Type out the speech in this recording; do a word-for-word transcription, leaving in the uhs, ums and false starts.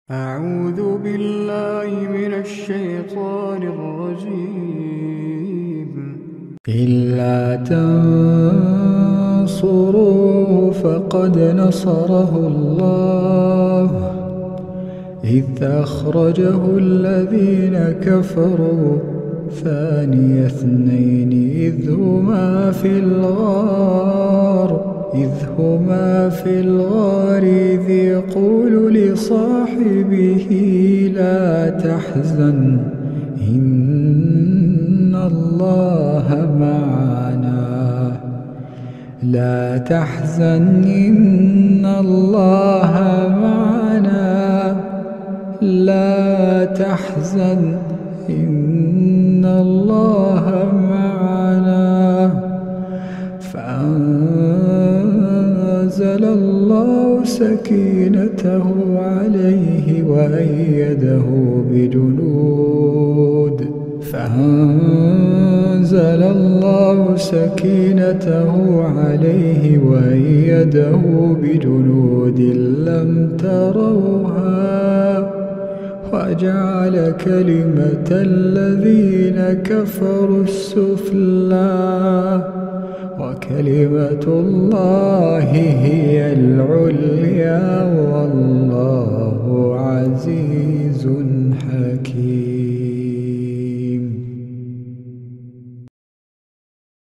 أعوذ بالله من الشيطان الرجيم. إلا تنصروه فقد نصره الله إذ أخرجه الذين كفروا ثاني اثنين إذ هما في الغار إذ هما في الغار إذ يقول لصاحبه لا تحزن إن الله معنا لا تحزن إن الله معنا لا تحزن إن الله معنا فأنزل الله سكينته عليه وأيده بجنود فأنزل الله سكينته عليه وأيده بجنود لم تروها وجعل كلمة الذين كفروا السفلى وكلمة الله هي العليا